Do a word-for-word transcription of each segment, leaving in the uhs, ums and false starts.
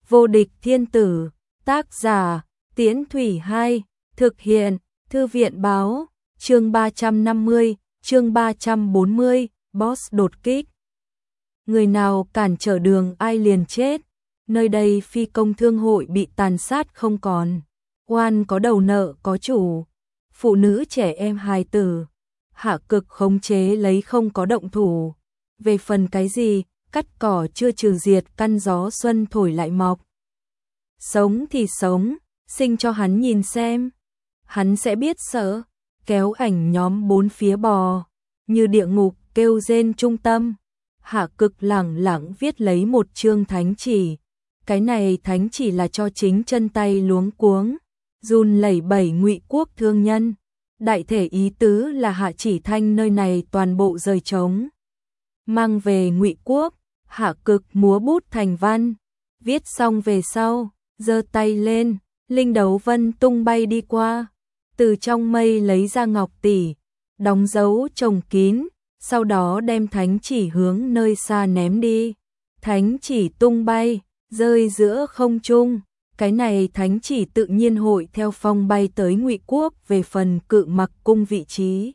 Vô địch thiên tử, tác giả, Tiễn Thủy hai, thực hiện, Thư viện báo, chương ba trăm năm mươi, chương ba trăm bốn mươi, boss đột kích. Người nào cản trở đường ai liền chết, nơi đây phi công thương hội bị tàn sát không còn, oan có đầu nợ có chủ, phụ nữ trẻ em hài tử, hạ cực khống chế lấy không có động thủ. Về phần cái gì, cắt cỏ chưa trừ diệt căn gió xuân thổi lại mọc. Sống thì sống, sinh cho hắn nhìn xem. Hắn sẽ biết sợ, kéo ảnh nhóm bốn phía bò, như địa ngục kêu rên trung tâm. Hạ cực lẳng lặng viết lấy một chương thánh chỉ. Cái này thánh chỉ là cho chính chân tay luống cuống, run lẩy bẩy Ngụy quốc thương nhân. Đại thể ý tứ là hạ chỉ thanh nơi này toàn bộ rời trống. Mang về Ngụy quốc, hạ cực múa bút thành văn. Viết xong về sau, giơ tay lên, linh đấu vân tung bay đi qua. Từ trong mây lấy ra ngọc tỷ, đóng dấu trồng kín, sau đó đem thánh chỉ hướng nơi xa ném đi. Thánh chỉ tung bay, rơi giữa không trung. Cái này thánh chỉ tự nhiên hội theo phong bay tới Ngụy quốc về phần Cự Mặc cung vị trí.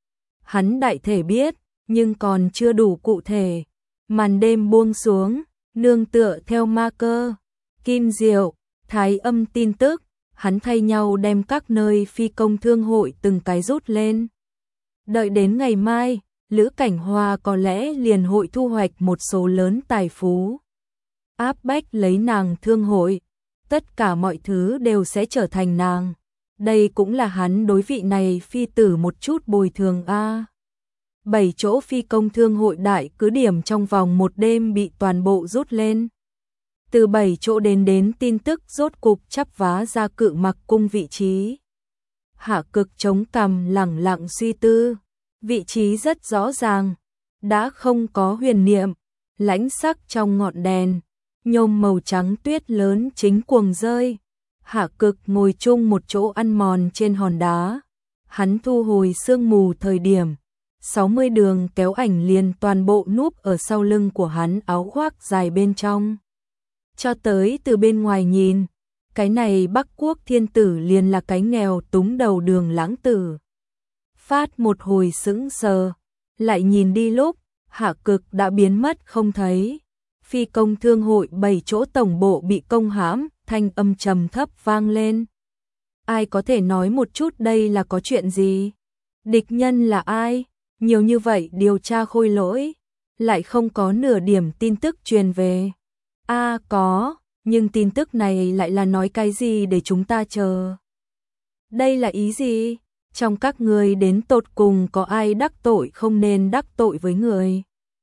Hắn đại thể biết, nhưng còn chưa đủ cụ thể. Màn đêm buông xuống, nương tựa theo ma cơ, kim diệu, thái âm tin tức, hắn thay nhau đem các nơi phi công thương hội từng cái rút lên. Đợi đến ngày mai, Lữ Cảnh Hoa có lẽ liền hội thu hoạch một số lớn tài phú. Áp bách lấy nàng thương hội, tất cả mọi thứ đều sẽ trở thành nàng. Đây cũng là hắn đối vị này phi tử một chút bồi thường a. Bảy chỗ phi công thương hội đại cứ điểm trong vòng một đêm bị toàn bộ rút lên. Từ bảy chỗ đến đến tin tức rốt cục chắp vá ra Cự Mặc cung vị trí. Hạ cực chống cằm lẳng lặng suy tư. Vị trí rất rõ ràng, đã không có huyền niệm, lãnh sắc trong ngọn đèn, nhôm màu trắng tuyết lớn chính cuồng rơi. Hạ cực ngồi chung một chỗ ăn mòn trên hòn đá. Hắn thu hồi sương mù thời điểm, sáu mươi đường kéo ảnh liền toàn bộ núp ở sau lưng của hắn áo khoác dài bên trong. Cho tới từ bên ngoài nhìn, cái này Bắc quốc thiên tử liền là cái nghèo túng đầu đường lãng tử. Phát một hồi sững sờ, lại nhìn đi lúc, hạ cực đã biến mất không thấy. Phi công thương hội bảy chỗ tổng bộ bị công hãm, thanh âm trầm thấp vang lên. Ai có thể nói một chút đây là có chuyện gì? Địch nhân là ai? Nhiều như vậy điều tra khôi lỗi, lại không có nửa điểm tin tức truyền về. A à, có, nhưng tin tức này lại là nói cái gì để chúng ta chờ? Đây là ý gì? Trong các người đến tột cùng có ai đắc tội không nên đắc tội với người?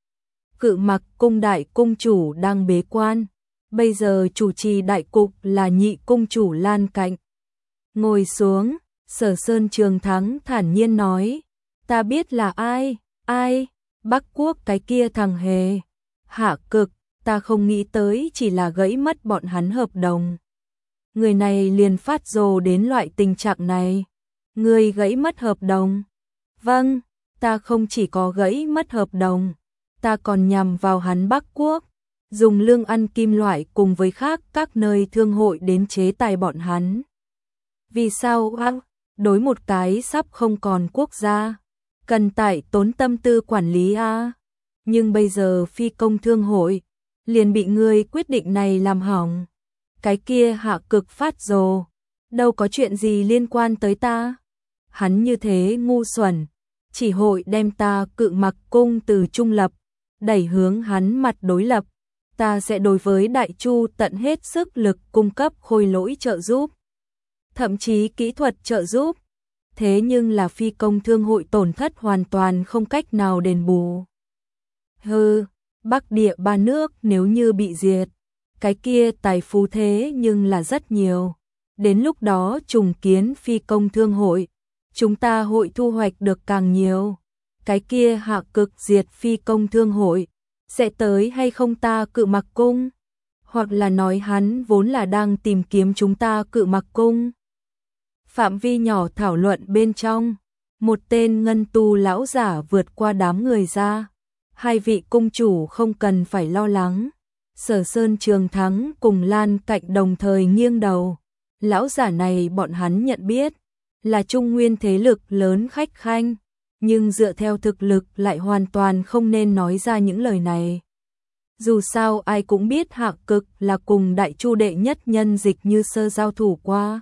Cự Mặc cung đại cung chủ đang bế quan, bây giờ chủ trì đại cục là nhị cung chủ Lan Cạnh. Ngồi xuống, Sở Sơn Trường Thắng thản nhiên nói, ta biết là ai, ai, Bắc quốc cái kia thằng hề. Hạ cực, ta không nghĩ tới chỉ là gãy mất bọn hắn hợp đồng. Người này liền phát rồ đến loại tình trạng này. Người gãy mất hợp đồng? Vâng, ta không chỉ có gãy mất hợp đồng, ta còn nhằm vào hắn Bắc quốc, dùng lương ăn kim loại cùng với khác các nơi thương hội đến chế tài bọn hắn. Vì sao á? Đối một cái sắp không còn quốc gia, cần tại tốn tâm tư quản lý a. Nhưng bây giờ phi công thương hội liền bị người quyết định này làm hỏng. Cái kia hạ cực phát rồ, đâu có chuyện gì liên quan tới ta. Hắn như thế ngu xuẩn, chỉ hội đem ta Cự Mặc cung từ trung lập, đẩy hướng hắn mặt đối lập. Ta sẽ đối với Đại Chu tận hết sức lực cung cấp khôi lỗi trợ giúp, thậm chí kỹ thuật trợ giúp. Thế nhưng là phi công thương hội tổn thất hoàn toàn không cách nào đền bù. Hừ, Bắc địa ba nước nếu như bị diệt, cái kia tài phú thế nhưng là rất nhiều. Đến lúc đó trùng kiến phi công thương hội, chúng ta hội thu hoạch được càng nhiều. Cái kia hạ cực diệt phi công thương hội, sẽ tới hay không ta Cự Mặc cung? Hoặc là nói hắn vốn là đang tìm kiếm chúng ta Cự Mặc cung? Phạm vi nhỏ thảo luận bên trong, một tên ngân tu lão giả vượt qua đám người ra. Hai vị cung chủ không cần phải lo lắng, Sở Sơn Trường Thắng cùng Lan Cạnh đồng thời nghiêng đầu. Lão giả này bọn hắn nhận biết, là Trung Nguyên thế lực lớn khách khanh, nhưng dựa theo thực lực lại hoàn toàn không nên nói ra những lời này. Dù sao ai cũng biết Hạ Cực là cùng Đại Chu đệ nhất nhân Dịch Như Sơ giao thủ qua.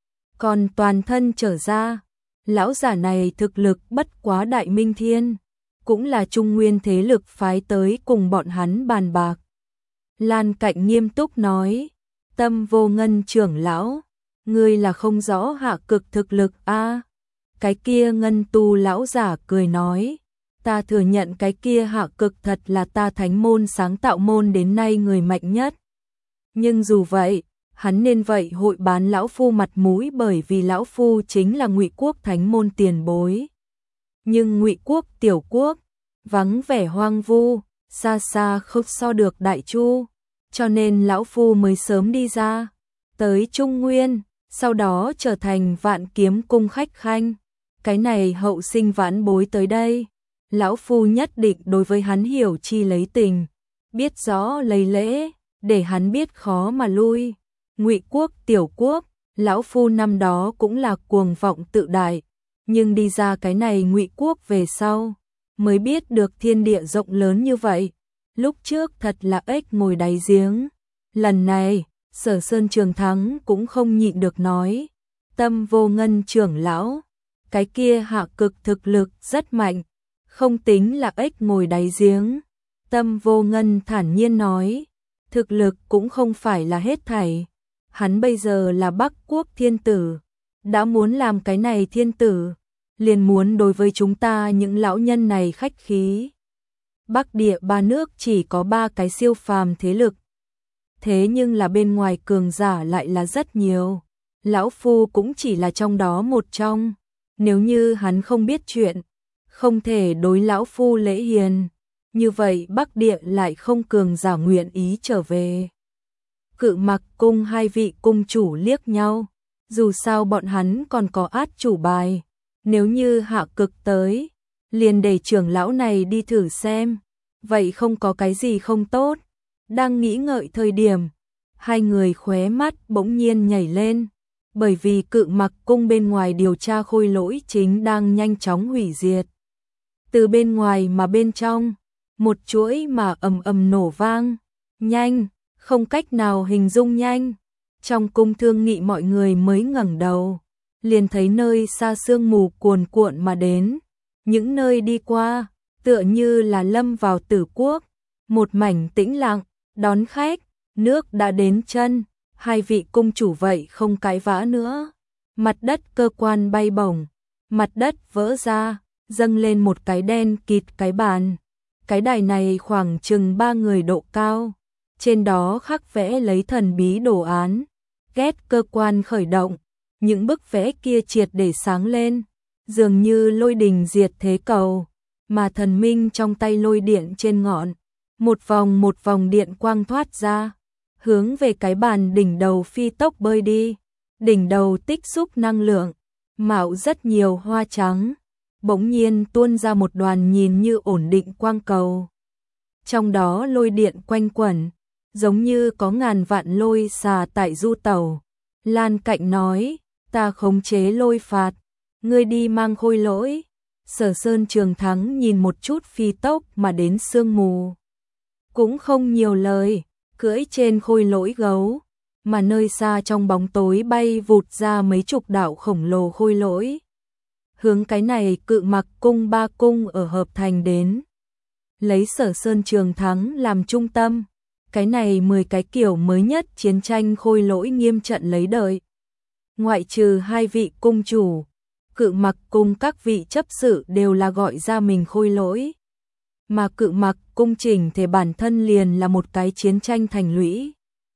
Còn toàn thân trở ra, lão giả này thực lực bất quá Đại Minh Thiên, cũng là Trung Nguyên thế lực phái tới cùng bọn hắn bàn bạc. Lan Cạnh nghiêm túc nói, Tâm Vô Ngân trưởng lão, ngươi là không rõ Hạ Cực thực lực a? À, cái kia Ngân Tu lão giả cười nói, ta thừa nhận cái kia Hạ Cực thật là ta thánh môn sáng tạo môn đến nay người mạnh nhất. Nhưng dù vậy, hắn nên vậy hội bán lão phu mặt mũi bởi vì lão phu chính là Ngụy Quốc thánh môn tiền bối. Nhưng Ngụy Quốc tiểu quốc, vắng vẻ hoang vu, xa xa không so được Đại Chu, cho nên lão phu mới sớm đi ra, tới Trung Nguyên, sau đó trở thành Vạn Kiếm cung khách khanh. Cái này hậu sinh vãn bối tới đây, lão phu nhất định đối với hắn hiểu chi lấy tình, biết rõ lấy lễ, để hắn biết khó mà lui. Ngụy Quốc tiểu quốc, lão phu năm đó cũng là cuồng vọng tự đại, nhưng đi ra cái này Ngụy Quốc về sau, mới biết được thiên địa rộng lớn như vậy. Lúc trước thật là ếch ngồi đáy giếng. Lần này, Sở Sơn Trường Thắng cũng không nhịn được nói, Tâm Vô Ngân trưởng lão, cái kia Hạ Cực thực lực rất mạnh, không tính là ếch ngồi đáy giếng. Tâm Vô Ngân thản nhiên nói, thực lực cũng không phải là hết thảy. Hắn bây giờ là Bắc Quốc thiên tử, đã muốn làm cái này thiên tử, liền muốn đối với chúng ta những lão nhân này khách khí. Bắc địa ba nước chỉ có ba cái siêu phàm thế lực, thế nhưng là bên ngoài cường giả lại là rất nhiều. Lão phu cũng chỉ là trong đó một trong, nếu như hắn không biết chuyện, không thể đối lão phu lễ hiền, như vậy Bắc địa lại không cường giả nguyện ý trở về. Cự Mặc cung hai vị cung chủ liếc nhau, dù sao bọn hắn còn có át chủ bài, nếu như Hạ Cực tới, liền để trưởng lão này đi thử xem, vậy không có cái gì không tốt. Đang nghĩ ngợi thời điểm, hai người khóe mắt bỗng nhiên nhảy lên, bởi vì Cự Mặc cung bên ngoài điều tra khôi lỗi chính đang nhanh chóng hủy diệt. Từ bên ngoài mà bên trong, một chuỗi mà ầm ầm nổ vang, nhanh, không cách nào hình dung nhanh. Trong cung thương nghị mọi người mới ngẩng đầu, liền thấy nơi xa sương mù cuồn cuộn mà đến, những nơi đi qua, tựa như là lâm vào tử quốc, một mảnh tĩnh lặng, đón khách, nước đã đến chân, hai vị cung chủ vậy không cãi vã nữa. Mặt đất cơ quan bay bổng, mặt đất vỡ ra, dâng lên một cái đen kịt cái bàn. Cái đài này khoảng chừng ba người độ cao, trên đó khắc vẽ lấy thần bí đồ án. Ghét cơ quan khởi động, những bức vẽ kia triệt để sáng lên, dường như lôi đình diệt thế cầu, mà thần minh trong tay lôi điện trên ngọn, một vòng một vòng điện quang thoát ra, hướng về cái bàn đỉnh đầu phi tốc bơi đi. Đỉnh đầu tích xúc năng lượng, mạo rất nhiều hoa trắng, bỗng nhiên tuôn ra một đoàn nhìn như ổn định quang cầu. Trong đó lôi điện quanh quẩn, giống như có ngàn vạn lôi xà tại du tẩu. Lan Cạnh nói, ta khống chế lôi phạt, ngươi đi mang khôi lỗi. Sở Sơn Trường Thắng nhìn một chút phi tốc mà đến sương mù, cũng không nhiều lời, cưỡi trên khôi lỗi gấu, mà nơi xa trong bóng tối bay vụt ra mấy chục đạo khổng lồ khôi lỗi. Hướng cái này Cự Mặc cung ba cung ở hợp thành đến. Lấy Sở Sơn Trường Thắng làm trung tâm, cái này mười cái kiểu mới nhất chiến tranh khôi lỗi nghiêm trận lấy đời. Ngoại trừ hai vị cung chủ, Cự Mặc cung các vị chấp sự đều là gọi ra mình khôi lỗi. Mà Cự Mặc cung chỉnh thể bản thân liền là một cái chiến tranh thành lũy.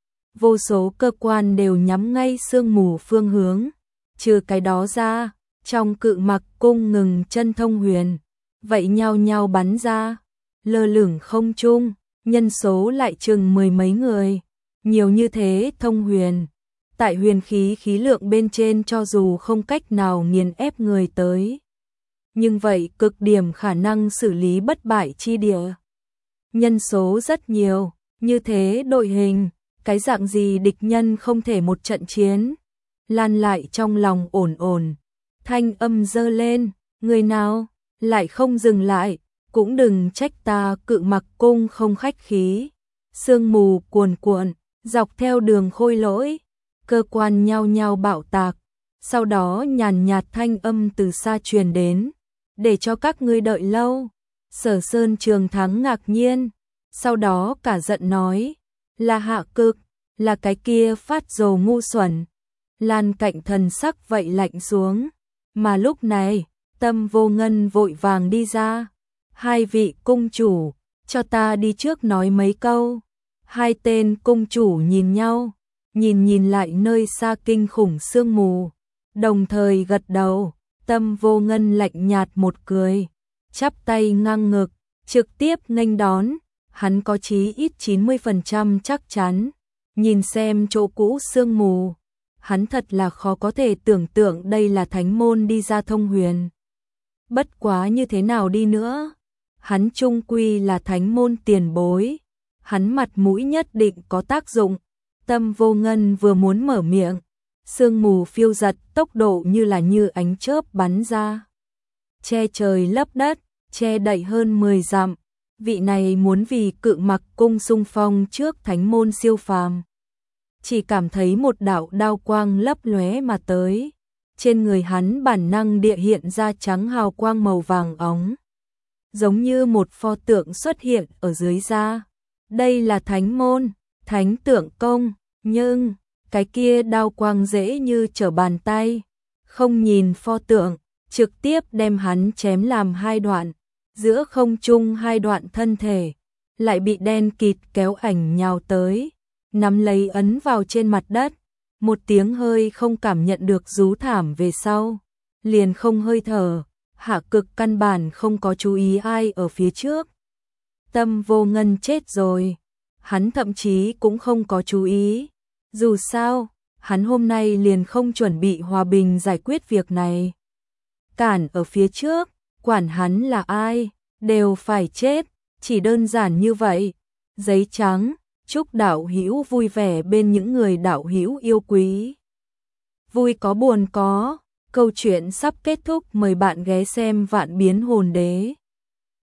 Vô số cơ quan đều nhắm ngay sương mù phương hướng. Trừ cái đó ra, trong Cự Mặc cung ngừng chân thông huyền, vậy nhau nhau bắn ra, lơ lửng không trung, nhân số lại chừng mười mấy người. Nhiều như thế thông huyền, tại huyền khí khí lượng bên trên cho dù không cách nào nghiền ép người tới, nhưng vậy cực điểm khả năng xử lý bất bại chi địa. Nhân số rất nhiều, Như thế đội hình, cái dạng gì địch nhân không thể một trận chiến. Lan lại trong lòng ổn ổn, thanh âm dơ lên, người nào lại không dừng lại, cũng đừng trách ta Cự Mặc Cung không khách khí. Sương mù cuồn cuộn, dọc theo đường khôi lỗi, cơ quan nhao nhao bạo tạc, sau đó nhàn nhạt thanh âm từ xa truyền đến, để cho các ngươi đợi lâu. Sở Sơn Trường Thắng ngạc nhiên, sau đó cả giận nói, là Hạ Cực, là cái kia phát rồ ngu xuẩn. Lan Cạnh thần sắc vậy lạnh xuống, mà lúc này, Tâm Vô Ngân vội vàng đi ra. Hai vị cung chủ, cho ta đi trước nói mấy câu. Hai tên cung chủ nhìn nhau, nhìn nhìn lại nơi xa kinh khủng sương mù, đồng thời gật đầu. Tâm Vô Ngân lạnh nhạt một cười, chắp tay ngang ngực, trực tiếp nghênh đón. Hắn có chí ít chín mươi phần trăm chắc chắn, nhìn xem chỗ cũ sương mù, hắn thật là khó có thể tưởng tượng đây là thánh môn đi ra thông huyền. Bất quá như thế nào đi nữa, hắn chung quy là thánh môn tiền bối, hắn mặt mũi nhất định có tác dụng. Tâm Vô Ngân vừa muốn mở miệng, sương mù phiêu giật tốc độ như là như ánh chớp bắn ra, che trời lấp đất, che đậy hơn mười dặm. Vị này muốn vì Cự Mặc Cung xung phong trước thánh môn siêu phàm. Chỉ cảm thấy một đạo đao quang lấp lóe mà tới, trên người hắn bản năng địa hiện ra trắng hào quang màu vàng óng, giống như một pho tượng xuất hiện ở dưới da. Đây là thánh môn, thánh tượng công, nhưng cái kia đao quang dễ như trở bàn tay, không nhìn pho tượng, trực tiếp đem hắn chém làm hai đoạn. Giữa không trung hai đoạn thân thể lại bị đen kịt kéo ảnh nhào tới, nắm lấy ấn vào trên mặt đất. Một tiếng hơi không cảm nhận được rú thảm về sau, liền không hơi thở. Hạ Cực căn bản không có chú ý ai ở phía trước. Tâm Vô Ngân chết rồi, hắn thậm chí cũng không có chú ý. Dù sao, hắn hôm nay liền không chuẩn bị hòa bình giải quyết việc này. Cản ở phía trước, quản hắn là ai, đều phải chết, chỉ đơn giản như vậy. Giấy trắng, chúc đạo hữu vui vẻ bên những người đạo hữu yêu quý. Vui có buồn có, câu chuyện sắp kết thúc, mời bạn ghé xem Vạn Biến Hồn Đế.